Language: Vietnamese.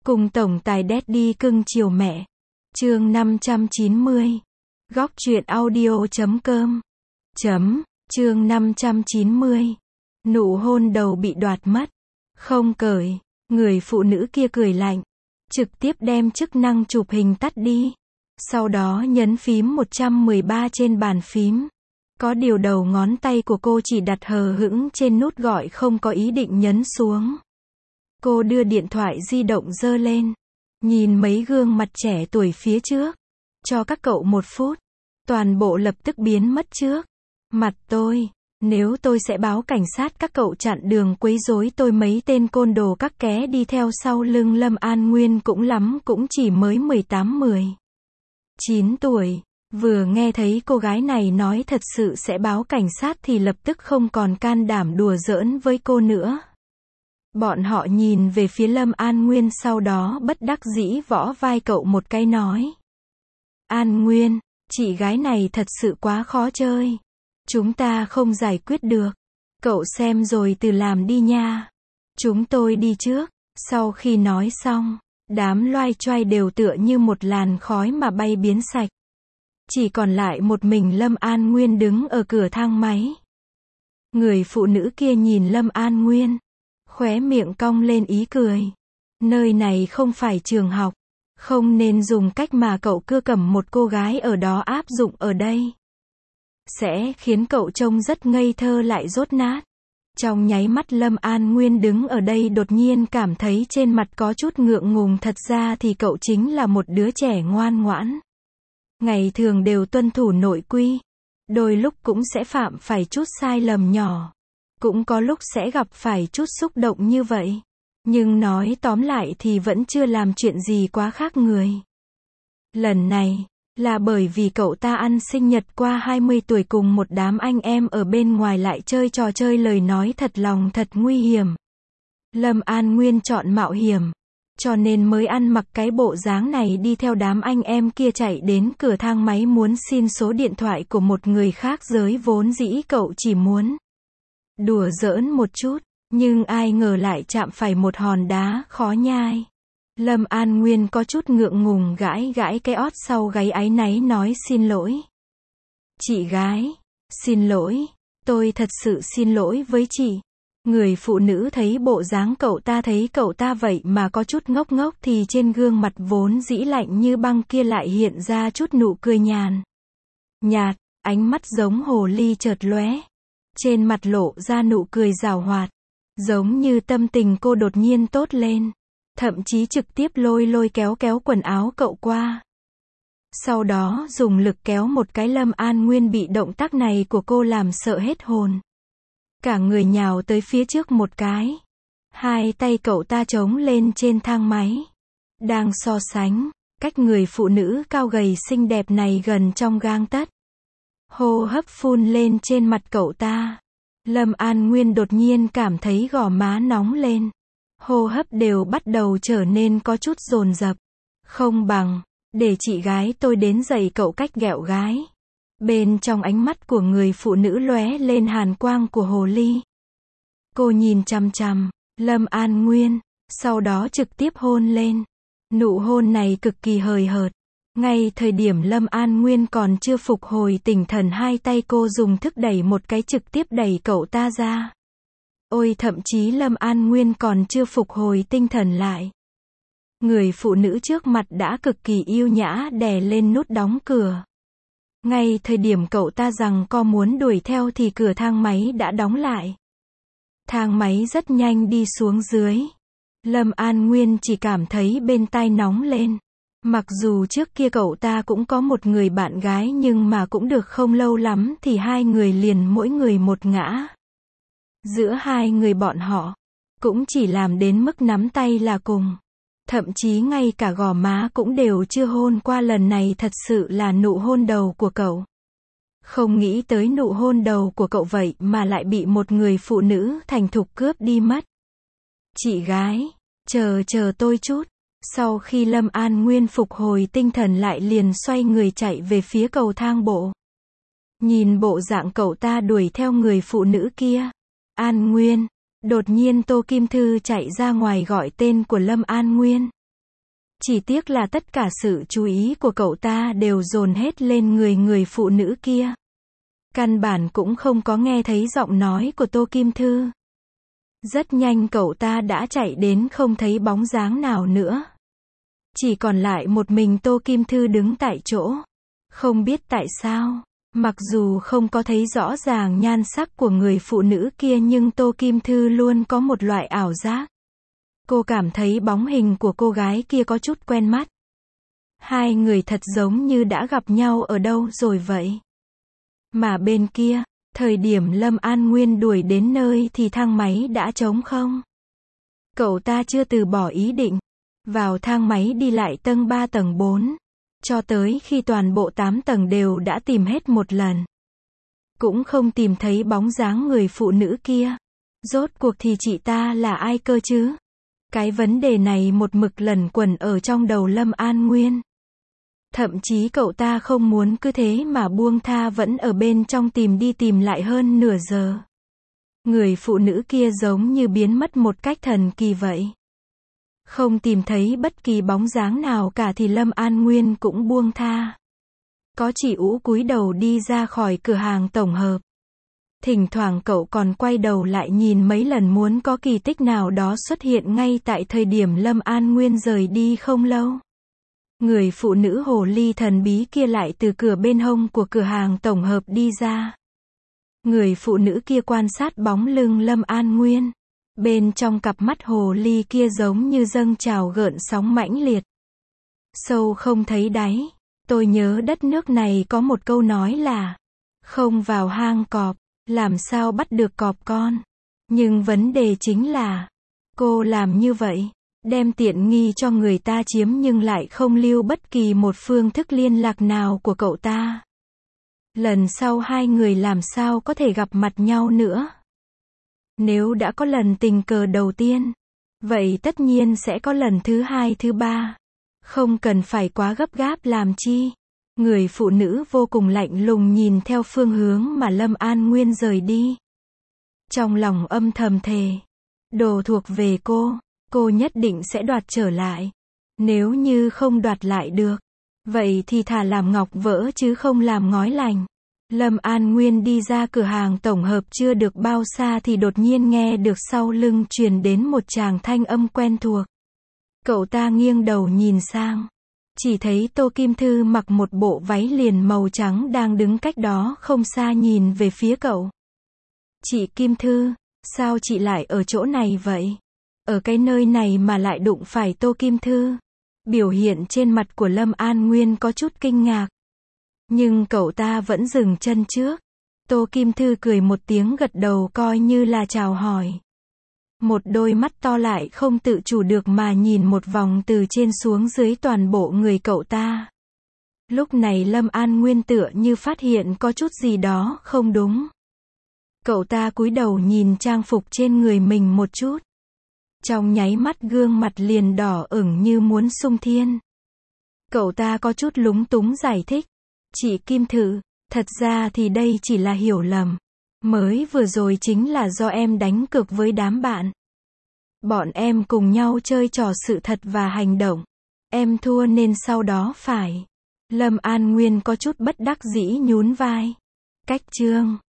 Cùng tổng tài Daddy cưng chiều mẹ. Chương 590. Góc truyện audio.com. Chương 590. Nụ hôn đầu bị đoạt mất. Không cởi. Người phụ nữ kia cười lạnh. Trực tiếp đem chức năng chụp hình tắt đi. Sau đó nhấn phím 113 trên bàn phím. Có điều đầu ngón tay của cô chỉ đặt hờ hững trên nút gọi, không có ý định nhấn xuống. Cô đưa điện thoại di động giơ lên. Nhìn mấy gương mặt trẻ tuổi phía trước. Cho các cậu 1 phút. Toàn bộ lập tức biến mất trước mặt tôi. Nếu tôi sẽ báo cảnh sát các cậu chặn đường quấy rối tôi. Mấy tên côn đồ các ké đi theo sau lưng Lâm An Nguyên cũng lắm cũng chỉ mới 18-19 tuổi. Vừa nghe thấy cô gái này nói thật sự sẽ báo cảnh sát thì lập tức không còn can đảm đùa giỡn với cô nữa. Bọn họ nhìn về phía Lâm An Nguyên, sau đó bất đắc dĩ vỗ vai cậu một cái nói. An Nguyên, chị gái này thật sự quá khó chơi. Chúng ta không giải quyết được. Cậu xem rồi từ làm đi nha. Chúng tôi đi trước. Sau khi nói xong, đám loay choay đều tựa như một làn khói mà bay biến sạch. Chỉ còn lại một mình Lâm An Nguyên đứng ở cửa thang máy. Người phụ nữ kia nhìn Lâm An Nguyên, khóe miệng cong lên ý cười. Nơi này không phải trường học. Không nên dùng cách mà cậu cưa cầm một cô gái ở đó áp dụng ở đây. Sẽ khiến cậu trông rất ngây thơ lại dốt nát. Trong nháy mắt Lâm An Nguyên đứng ở đây đột nhiên cảm thấy trên mặt có chút ngượng ngùng. Thật ra thì cậu chính là một đứa trẻ ngoan ngoãn. Ngày thường đều tuân thủ nội quy. Đôi lúc cũng sẽ phạm phải chút sai lầm nhỏ. Cũng có lúc sẽ gặp phải chút xúc động như vậy. Nhưng nói tóm lại thì vẫn chưa làm chuyện gì quá khác người. Lần này, là bởi vì cậu ta ăn sinh nhật qua 20 tuổi cùng một đám anh em ở bên ngoài lại chơi trò chơi lời nói thật lòng thật nguy hiểm. Lâm An Nguyên chọn mạo hiểm. Cho nên mới ăn mặc cái bộ dáng này đi theo đám anh em kia chạy đến cửa thang máy muốn xin số điện thoại của một người khác giới. Vốn dĩ cậu chỉ muốn đùa giỡn một chút. Nhưng ai ngờ lại chạm phải một hòn đá khó nhai. Lâm An Nguyên có chút ngượng ngùng gãi gãi cái ót sau gáy áy náy nói xin lỗi. Chị gái, xin lỗi, tôi thật sự xin lỗi với chị. Người phụ nữ thấy bộ dáng cậu ta, thấy cậu ta vậy mà có chút ngốc ngốc thì trên gương mặt vốn dĩ lạnh như băng kia lại hiện ra chút nụ cười nhạt, ánh mắt giống hồ ly chợt lóe. Trên mặt lộ ra nụ cười giảo hoạt. Giống như tâm tình cô đột nhiên tốt lên. Thậm chí trực tiếp lôi kéo quần áo cậu qua. Sau đó dùng lực kéo một cái. Lâm An Nguyên bị động tác này của cô làm sợ hết hồn. Cả người nhào tới phía trước một cái. Hai tay cậu ta chống lên trên thang máy. Đang so sánh, cách người phụ nữ cao gầy xinh đẹp này gần trong gang tấc. Hô hấp phun lên trên mặt cậu ta. Lâm An Nguyên đột nhiên cảm thấy gò má nóng lên. Hô hấp đều bắt đầu trở nên có chút dồn dập. Không bằng, để chị gái tôi đến dạy cậu cách ghẹo gái. Bên trong ánh mắt của người phụ nữ lóe lên hàn quang của hồ ly. Cô nhìn chằm chằm Lâm An Nguyên, sau đó trực tiếp hôn lên. Nụ hôn này cực kỳ hời hợt. Ngay thời điểm Lâm An Nguyên còn chưa phục hồi tinh thần, hai tay cô dùng thức đẩy một cái trực tiếp đẩy cậu ta ra. Ôi, thậm chí Lâm An Nguyên còn chưa phục hồi tinh thần lại. Người phụ nữ trước mặt đã cực kỳ yêu nhã đè lên nút đóng cửa. Ngay thời điểm cậu ta rằng co muốn đuổi theo thì cửa thang máy đã đóng lại. Thang máy rất nhanh đi xuống dưới. Lâm An Nguyên chỉ cảm thấy bên tai nóng lên. Mặc dù trước kia cậu ta cũng có một người bạn gái nhưng mà cũng được không lâu lắm thì hai người liền mỗi người một ngã. Giữa hai người bọn họ, cũng chỉ làm đến mức nắm tay là cùng. Thậm chí ngay cả gò má cũng đều chưa hôn qua. Lần này thật sự là nụ hôn đầu của cậu. Không nghĩ tới nụ hôn đầu của cậu vậy mà lại bị một người phụ nữ thành thục cướp đi mất. Chị gái, chờ tôi chút. Sau khi Lâm An Nguyên phục hồi tinh thần lại liền xoay người chạy về phía cầu thang bộ. Nhìn bộ dạng cậu ta đuổi theo người phụ nữ kia. An Nguyên, đột nhiên Tô Kim Thư chạy ra ngoài gọi tên của Lâm An Nguyên. Chỉ tiếc là tất cả sự chú ý của cậu ta đều dồn hết lên người phụ nữ kia. Căn bản cũng không có nghe thấy giọng nói của Tô Kim Thư. Rất nhanh cậu ta đã chạy đến không thấy bóng dáng nào nữa. Chỉ còn lại một mình Tô Kim Thư đứng tại chỗ. Không biết tại sao, mặc dù không có thấy rõ ràng nhan sắc của người phụ nữ kia nhưng Tô Kim Thư luôn có một loại ảo giác. Cô cảm thấy bóng hình của cô gái kia có chút quen mắt. Hai người thật giống như đã gặp nhau ở đâu rồi vậy. Mà bên kia, thời điểm Lâm An Nguyên đuổi đến nơi thì thang máy đã trống không. Cậu ta chưa từ bỏ ý định vào thang máy đi lại tầng 3 tầng 4. Cho tới khi toàn bộ 8 tầng đều đã tìm hết một lần. Cũng không tìm thấy bóng dáng người phụ nữ kia. Rốt cuộc thì chị ta là ai cơ chứ? Cái vấn đề này một mực lẩn quẩn ở trong đầu Lâm An Nguyên. Thậm chí cậu ta không muốn cứ thế mà buông tha vẫn ở bên trong tìm đi tìm lại hơn nửa giờ. Người phụ nữ kia giống như biến mất một cách thần kỳ vậy. Không tìm thấy bất kỳ bóng dáng nào cả thì Lâm An Nguyên cũng buông tha. Có chỉ ũ cúi đầu đi ra khỏi cửa hàng tổng hợp. Thỉnh thoảng cậu còn quay đầu lại nhìn mấy lần muốn có kỳ tích nào đó xuất hiện ngay tại thời điểm Lâm An Nguyên rời đi không lâu. Người phụ nữ hồ ly thần bí kia lại từ cửa bên hông của cửa hàng tổng hợp đi ra. Người phụ nữ kia quan sát bóng lưng Lâm An Nguyên. Bên trong cặp mắt hồ ly kia giống như dâng trào gợn sóng mãnh liệt. Sâu không thấy đáy. Tôi nhớ đất nước này có một câu nói là không vào hang cọp, làm sao bắt được cọp con. Nhưng vấn đề chính là cô làm như vậy, đem tiện nghi cho người ta chiếm nhưng lại không lưu bất kỳ một phương thức liên lạc nào của cậu ta. Lần sau hai người làm sao có thể gặp mặt nhau nữa. Nếu đã có lần tình cờ đầu tiên, vậy tất nhiên sẽ có lần thứ hai thứ ba. Không cần phải quá gấp gáp làm chi. Người phụ nữ vô cùng lạnh lùng nhìn theo phương hướng mà Lâm An Nguyên rời đi. Trong lòng âm thầm thề. Đồ thuộc về cô nhất định sẽ đoạt trở lại. Nếu như không đoạt lại được, vậy thì thà làm ngọc vỡ chứ không làm ngói lành. Lâm An Nguyên đi ra cửa hàng tổng hợp chưa được bao xa thì đột nhiên nghe được sau lưng truyền đến một tràng thanh âm quen thuộc. Cậu ta nghiêng đầu nhìn sang. Chỉ thấy Tô Kim Thư mặc một bộ váy liền màu trắng đang đứng cách đó không xa nhìn về phía cậu. Chị Kim Thư, sao chị lại ở chỗ này vậy? Ở cái nơi này mà lại đụng phải Tô Kim Thư. Biểu hiện trên mặt của Lâm An Nguyên có chút kinh ngạc. Nhưng cậu ta vẫn dừng chân trước. Tô Kim Thư cười một tiếng gật đầu coi như là chào hỏi. Một đôi mắt to lại không tự chủ được mà nhìn một vòng từ trên xuống dưới toàn bộ người cậu ta. Lúc này Lâm An Nguyên tựa như phát hiện có chút gì đó không đúng. Cậu ta cúi đầu nhìn trang phục trên người mình một chút. Trong nháy mắt gương mặt liền đỏ ửng như muốn sung thiên. Cậu ta có chút lúng túng giải thích. Chị Kim Thư, thật ra thì đây chỉ là hiểu lầm. Mới vừa rồi chính là do em đánh cược với đám bạn. Bọn em cùng nhau chơi trò sự thật và hành động. Em thua nên sau đó phải. Lâm An Nguyên có chút bất đắc dĩ nhún vai. Cách chương